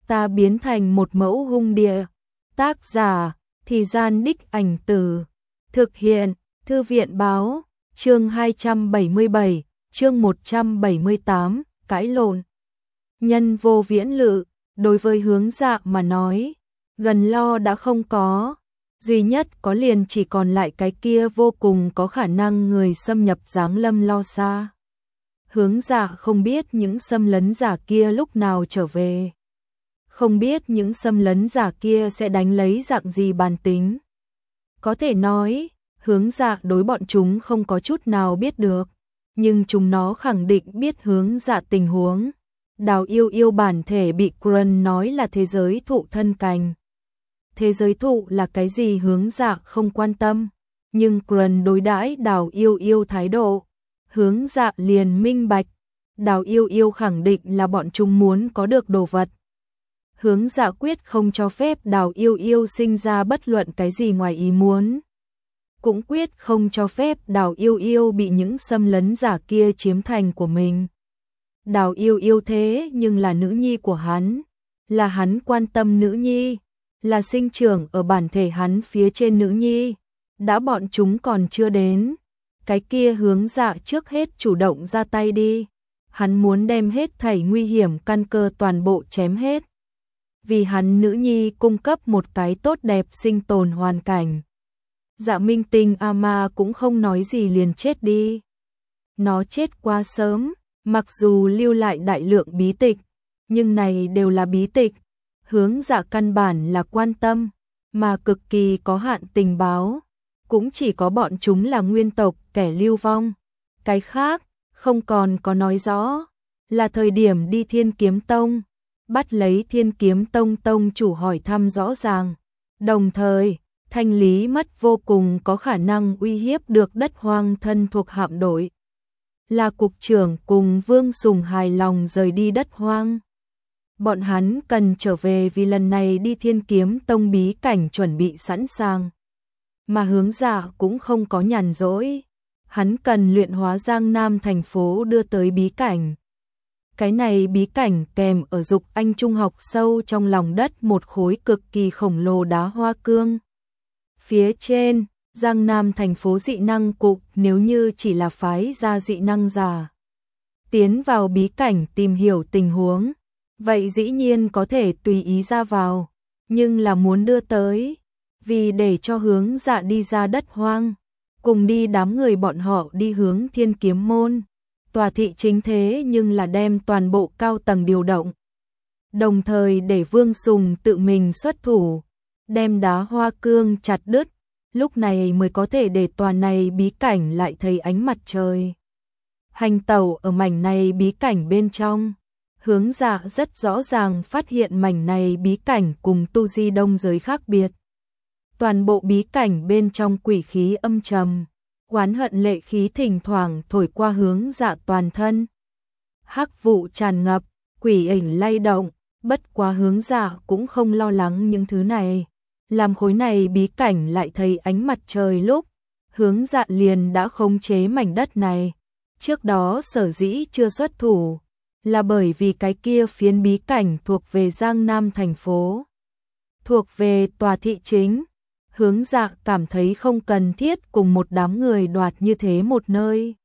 ta biến thành một mẫu hung địa. Tác giả, Thì Gian Đích Ảnh Từ. Thực hiện, Thư viện báo, chương 277, chương 178, cãi lộn. Nhân vô viễn lự, đối với Hướng Dạ mà nói, gần lo đã không có. Duy nhất có liền chỉ còn lại cái kia vô cùng có khả năng người xâm nhập giáng lâm Lo Xa. Hướng Dạ không biết những xâm lấn giả kia lúc nào trở về. Không biết những xâm lấn giả kia sẽ đánh lấy dạng gì bản tính. Có thể nói, Hướng Dạ đối bọn chúng không có chút nào biết được, nhưng chúng nó khẳng định biết Hướng Dạ tình huống. Đào Yêu Yêu bản thể bị Grân nói là thế giới thụ thân cành. Thế giới thụ là cái gì Hướng Dạ không quan tâm, nhưng Grân đối đãi Đào Yêu Yêu thái độ, Hướng Dạ liền minh bạch. Đào Yêu Yêu khẳng định là bọn chúng muốn có được đồ vật. Hướng Dạ quyết không cho phép Đào Yêu Yêu sinh ra bất luận cái gì ngoài ý muốn. Cũng quyết không cho phép Đào Yêu Yêu bị những xâm lấn giả kia chiếm thành của mình. Đào Yêu Yêu thế nhưng là nữ nhi của hắn, là hắn quan tâm nữ nhi, là sinh trưởng ở bản thể hắn phía trên nữ nhi. Đã bọn chúng còn chưa đến, cái kia Hướng Dạ trước hết chủ động ra tay đi. Hắn muốn đem hết thảy nguy hiểm căn cơ toàn bộ chém hết. Vì hắn nữ nhi cung cấp một cái tốt đẹp sinh tồn hoàn cảnh. Dạ Minh Tinh Ama cũng không nói gì liền chết đi. Nó chết quá sớm, mặc dù lưu lại đại lượng bí tịch, nhưng này đều là bí tịch. Hướng Dạ căn bản là quan tâm, mà cực kỳ có hạn tình báo. Cũng chỉ có bọn chúng là nguyên tộc kẻ lưu vong. Cái khác, không còn có nói rõ. Là thời điểm đi Thiên Kiếm Tông, bắt lấy Thiên Kiếm Tông tông chủ hỏi thăm rõ ràng. Đồng thời, thanh lý mất vô cùng có khả năng uy hiếp được đất hoang thân thuộc hạm đội. Là cục trưởng cùng Vương Sùng hài lòng rời đi đất hoang. Bọn hắn cần trở về vì lần này đi Thiên Kiếm Tông bí cảnh chuẩn bị sẵn sàng. Mà Hướng Dạ cũng không có nhàn rỗi. Hắn cần luyện hóa Giang Nam thành phố đưa tới bí cảnh. Cái này bí cảnh kèm ở Dục Anh Trung học sâu trong lòng đất một khối cực kỳ khổng lồ đá hoa cương. Phía trên, Giang Nam thành phố dị năng cục nếu như chỉ là phái ra dị năng giả. Tiến vào bí cảnh tìm hiểu tình huống, vậy dĩ nhiên có thể tùy ý ra vào, nhưng là muốn đưa tới, vì để cho Hướng Dạ đi ra đất hoang, cùng đi đám người bọn họ đi hướng Thiên Kiếm Môn. Tòa thị chính thế nhưng là đem toàn bộ cao tầng điều động. Đồng thời để Vương Sùng tự mình xuất thủ, đem đá hoa cương chặt đứt, lúc này mới có thể để tòa này bí cảnh lại thấy ánh mặt trời. Hành tẩu ở mảnh này bí cảnh bên trong, Hướng Dạ rất rõ ràng phát hiện mảnh này bí cảnh cùng tu di đông giới khác biệt. Toàn bộ bí cảnh bên trong quỷ khí âm trầm, oán hận lệ khí thỉnh thoảng thổi qua Hướng Dạ toàn thân. Hắc vụ tràn ngập, quỷ ảnh lay động, bất quá Hướng Dạ cũng không lo lắng những thứ này. Làm khối này bí cảnh lại thấy ánh mặt trời lúc, Hướng Dạ liền đã khống chế mảnh đất này. Trước đó sở dĩ chưa xuất thủ, là bởi vì cái kia phiến bí cảnh thuộc về Giang Nam thành phố, thuộc về tòa thị chính. Hướng Dạ cảm thấy không cần thiết cùng một đám người đoạt như thế một nơi.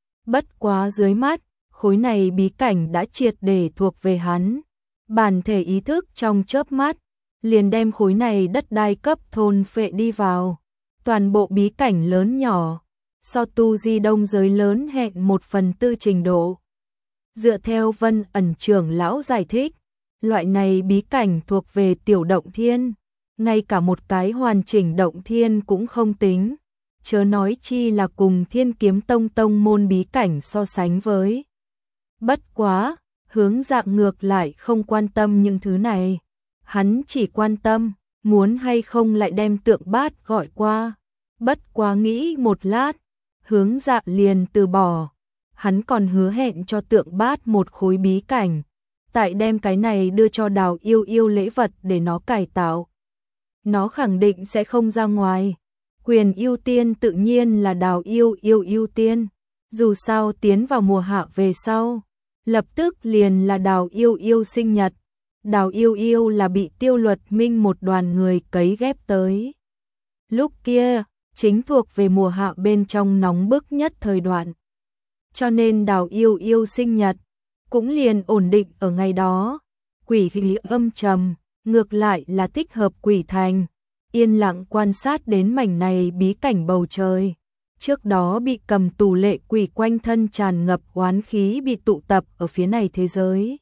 Bất quá dưới mắt, khối này bí cảnh đã triệt để thuộc về hắn. Bản thể ý thức trong chớp mắt, liền đem khối này đất đai cấp thôn phệ đi vào. Toàn bộ bí cảnh lớn nhỏ, so tu di đông giới lớn hẹn 1/4 trình độ. Dựa theo Vân Ẩn trưởng lão giải thích, loại này bí cảnh thuộc về tiểu động thiên. Ngay cả một cái hoàn chỉnh động thiên cũng không tính, chớ nói chi là cùng Thiên Kiếm Tông tông môn bí cảnh so sánh với. Bất quá, Hướng Dạ ngược lại không quan tâm những thứ này. Hắn chỉ quan tâm, muốn hay không lại đem Tượng Bát gọi qua. Bất quá nghĩ một lát, Hướng Dạ liền từ bỏ. Hắn còn hứa hẹn cho Tượng Bát một khối bí cảnh, tại đem cái này đưa cho Đào Yêu Yêu lễ vật để nó cải tạo. Nó khẳng định sẽ không ra ngoài. Quyền ưu tiên tự nhiên là Đào Yêu Yêu ưu tiên. Dù sao tiến vào mùa hạ về sau, lập tức liền là Đào Yêu Yêu sinh nhật. Đào Yêu Yêu là bị Tiêu Luật Minh một đoàn người cấy ghép tới. Lúc kia, chính thuộc về mùa hạ bên trong nóng bức nhất thời đoạn. Cho nên Đào Yêu Yêu sinh nhật cũng liền ổn định ở ngày đó. Quỷ khí âm trầm, ngược lại là thích hợp Quỷ Thành, yên lặng quan sát đến mảnh này bí cảnh bầu trời. Trước đó bị cầm tù lệ quỷ quanh thân tràn ngập oán khí bị tụ tập ở phía này thế giới.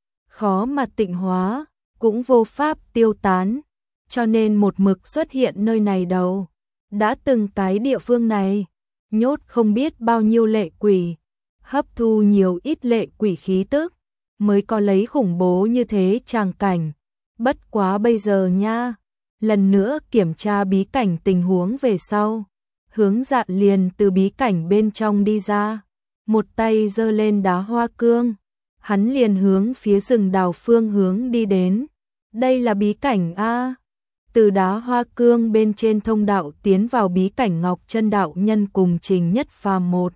Khó mà tịnh hóa, cũng vô pháp tiêu tán, cho nên một mực xuất hiện nơi này đâu. Đã từng cái địa phương này, nhốt không biết bao nhiêu lệ quỷ, hấp thu nhiều ít lệ quỷ khí tức, mới có lấy khủng bố như thế tràng cảnh. Bất quá bây giờ nha, lần nữa kiểm tra bí cảnh tình huống về sau. Hướng Dạ liền từ bí cảnh bên trong đi ra, một tay giơ lên đá hoa cương, hắn liền hướng phía rừng đào phương hướng đi đến. Đây là bí cảnh a. Từ đá hoa cương bên trên thông đạo tiến vào bí cảnh Ngọc Chân đạo nhân cùng Trình Nhất Phàm một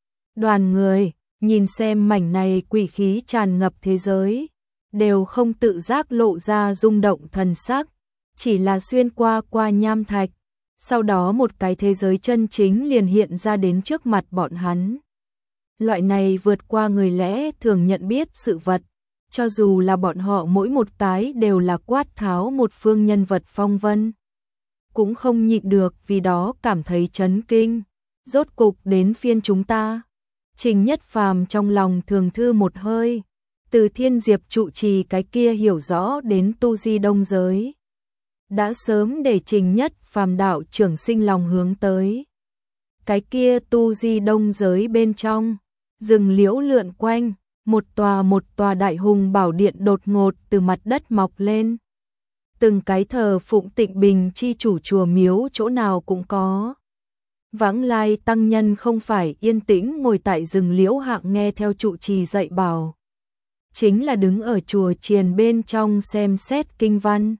đoàn người, nhìn xem mảnh này quỷ khí tràn ngập thế giới, đều không tự giác lộ ra rung động thần sắc, chỉ là xuyên qua nham thạch. Sau đó một cái thế giới chân chính liền hiện ra đến trước mặt bọn hắn. Loại này vượt qua người lẽ thường nhận biết sự vật, cho dù là bọn họ mỗi một cái đều là quát tháo một phương nhân vật phong vân. Cũng không nhịn được vì đó cảm thấy chấn kinh. Rốt cục đến phiên chúng ta. Trình Nhất Phàm trong lòng thường thư một hơi. Từ Thiên Diệp trụ trì cái kia hiểu rõ đến tu di đông giới. Đã sớm để Trình Nhất Phàm đạo trưởng sinh lòng hướng tới. Cái kia tu di đông giới bên trong, rừng liễu lượn quanh, một tòa đại hùng bảo điện đột ngột từ mặt đất mọc lên. Từng cái thờ phụng Tịnh Bình chi chủ chùa miếu chỗ nào cũng có. Vãng lai tăng nhân không phải yên tĩnh ngồi tại rừng liễu hạng nghe theo trụ trì dạy bảo. Chính là đứng ở chùa chiền bên trong xem xét kinh văn.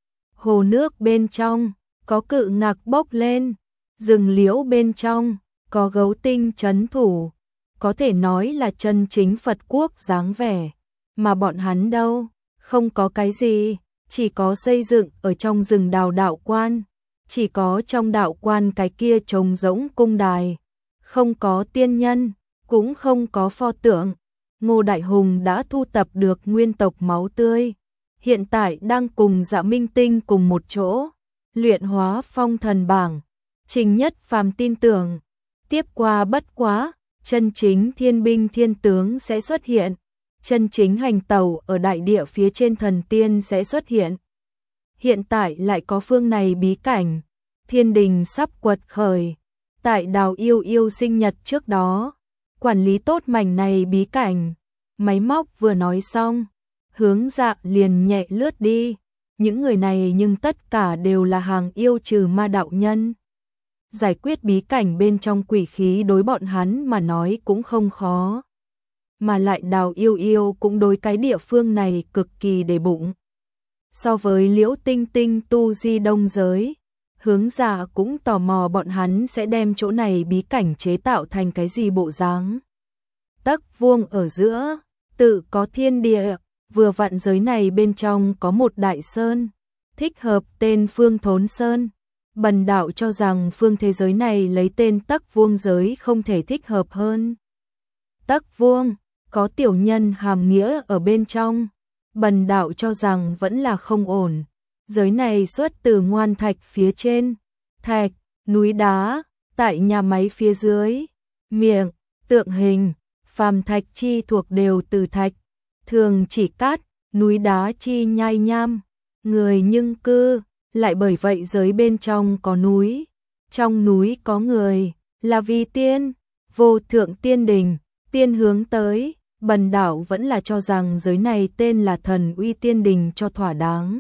Hồ nước bên trong, có cự ngạc bốc lên, rừng liễu bên trong, có gấu tinh trấn thủ, có thể nói là chân chính Phật quốc dáng vẻ, mà bọn hắn đâu, không có cái gì, chỉ có xây dựng ở trong rừng đào đạo quan, chỉ có trong đạo quan cái kia trống rỗng cung đài, không có tiên nhân, cũng không có pho tượng. Ngô Đại Hùng đã thu tập được nguyên tộc máu tươi, hiện tại đang cùng Dạ Minh Tinh cùng một chỗ, luyện hóa phong thần bảng. Trình Nhất Phàm tin tưởng, tiếp qua bất quá, chân chính thiên binh thiên tướng sẽ xuất hiện, chân chính hành tẩu ở đại địa phía trên thần tiên sẽ xuất hiện. Hiện tại lại có phương này bí cảnh, thiên đình sắp quật khởi, tại Đào Yêu Yêu sinh nhật trước đó, quản lý tốt mảnh này bí cảnh. Máy móc vừa nói xong, Hướng Dạ liền nhẹ lướt đi. Những người này nhưng tất cả đều là hàng yêu trừ ma đạo nhân. Giải quyết bí cảnh bên trong quỷ khí đối bọn hắn mà nói cũng không khó. Mà lại Đào Yêu Yêu cũng đối cái địa phương này cực kỳ để bụng. So với Liễu Tinh Tinh tu di đông giới, Hướng Dạ cũng tò mò bọn hắn sẽ đem chỗ này bí cảnh chế tạo thành cái gì bộ dáng. Tấc vuông ở giữa, tự có thiên địa, vừa vặn giới này bên trong có một đại sơn, thích hợp tên Phương Thốn Sơn. Bần đạo cho rằng phương thế giới này lấy tên Tấc Vuông giới không thể thích hợp hơn. Tấc Vuông, có tiểu nhân hàm nghĩa ở bên trong. Bần đạo cho rằng vẫn là không ổn. Giới này xuất từ ngoan thạch phía trên, thạch, núi đá, tại nhà máy phía dưới, miệng, tượng hình, phàm thạch chi thuộc đều từ thạch, thường chỉ cát, núi đá chi nhai nham, người nhưng cư, lại bởi vậy giới bên trong có núi, trong núi có người, là vì tiên, vô thượng tiên đình, tiên hướng tới, bần đạo vẫn là cho rằng giới này tên là Thần Uy Tiên Đình cho thỏa đáng.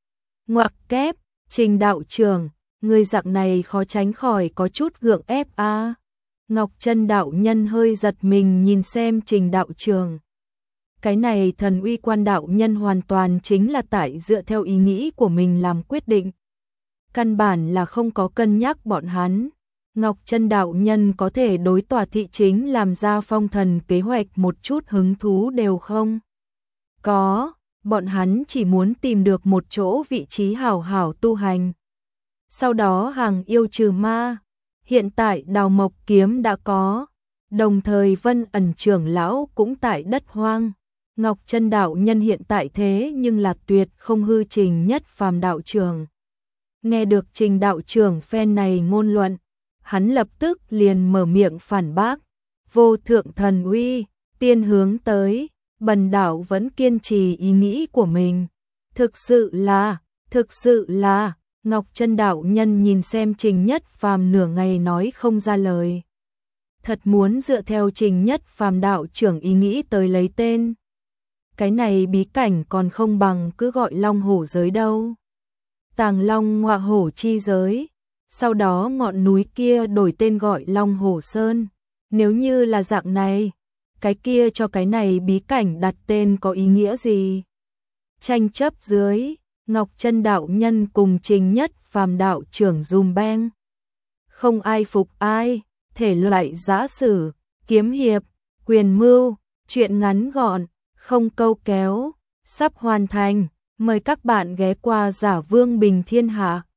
Ngoặc kép, Trình đạo trưởng, người dạng này khó tránh khỏi có chút gượng ép a. Ngọc Chân đạo nhân hơi giật mình nhìn xem Trình đạo trưởng. Cái này Thần Uy Quan đạo nhân hoàn toàn chính là tại dựa theo ý nghĩ của mình làm quyết định. Căn bản là không có cân nhắc bọn hắn. Ngọc Chân đạo nhân có thể đối tòa thị chính làm ra phong thần kế hoạch một chút hứng thú đều không? Có, bọn hắn chỉ muốn tìm được một chỗ vị trí hảo hảo tu hành. Sau đó hàng yêu trừ ma, hiện tại Đào Mộc kiếm đã có, đồng thời Vân Ẩn trưởng lão cũng tại đất hoang. Ngọc Chân đạo nhân hiện tại thế nhưng là tuyệt không hư Trình Nhất Phàm đạo trưởng. Nghe được Trình đạo trưởng phen này ngôn luận, hắn lập tức liền mở miệng phản bác, vô thượng thần uy, tiên hướng tới, bần đạo vẫn kiên trì ý nghĩ của mình. Thực sự là, Ngọc Chân đạo nhân nhìn xem Trình Nhất Phàm nửa ngày nói không ra lời. Thật muốn dựa theo Trình Nhất Phàm đạo trưởng ý nghĩ tới lấy tên. Cái này bí cảnh còn không bằng cứ gọi Long Hổ giới đâu. Tàng Long Ngọa Hổ chi giới, sau đó ngọn núi kia đổi tên gọi Long Hổ Sơn. Nếu như là dạng này, cái kia cho cái này bí cảnh đặt tên có ý nghĩa gì? Tranh chấp dưới, Ngọc Chân đạo nhân cùng Trình Nhất Phàm đạo trưởng dùm beng. Không ai phục ai, thể loại giã sử, kiếm hiệp, quyền mưu, truyện ngắn gọn, không câu kéo, sắp hoàn thành. Mời các bạn ghé qua Giả Vương Bình Thiên Hạ.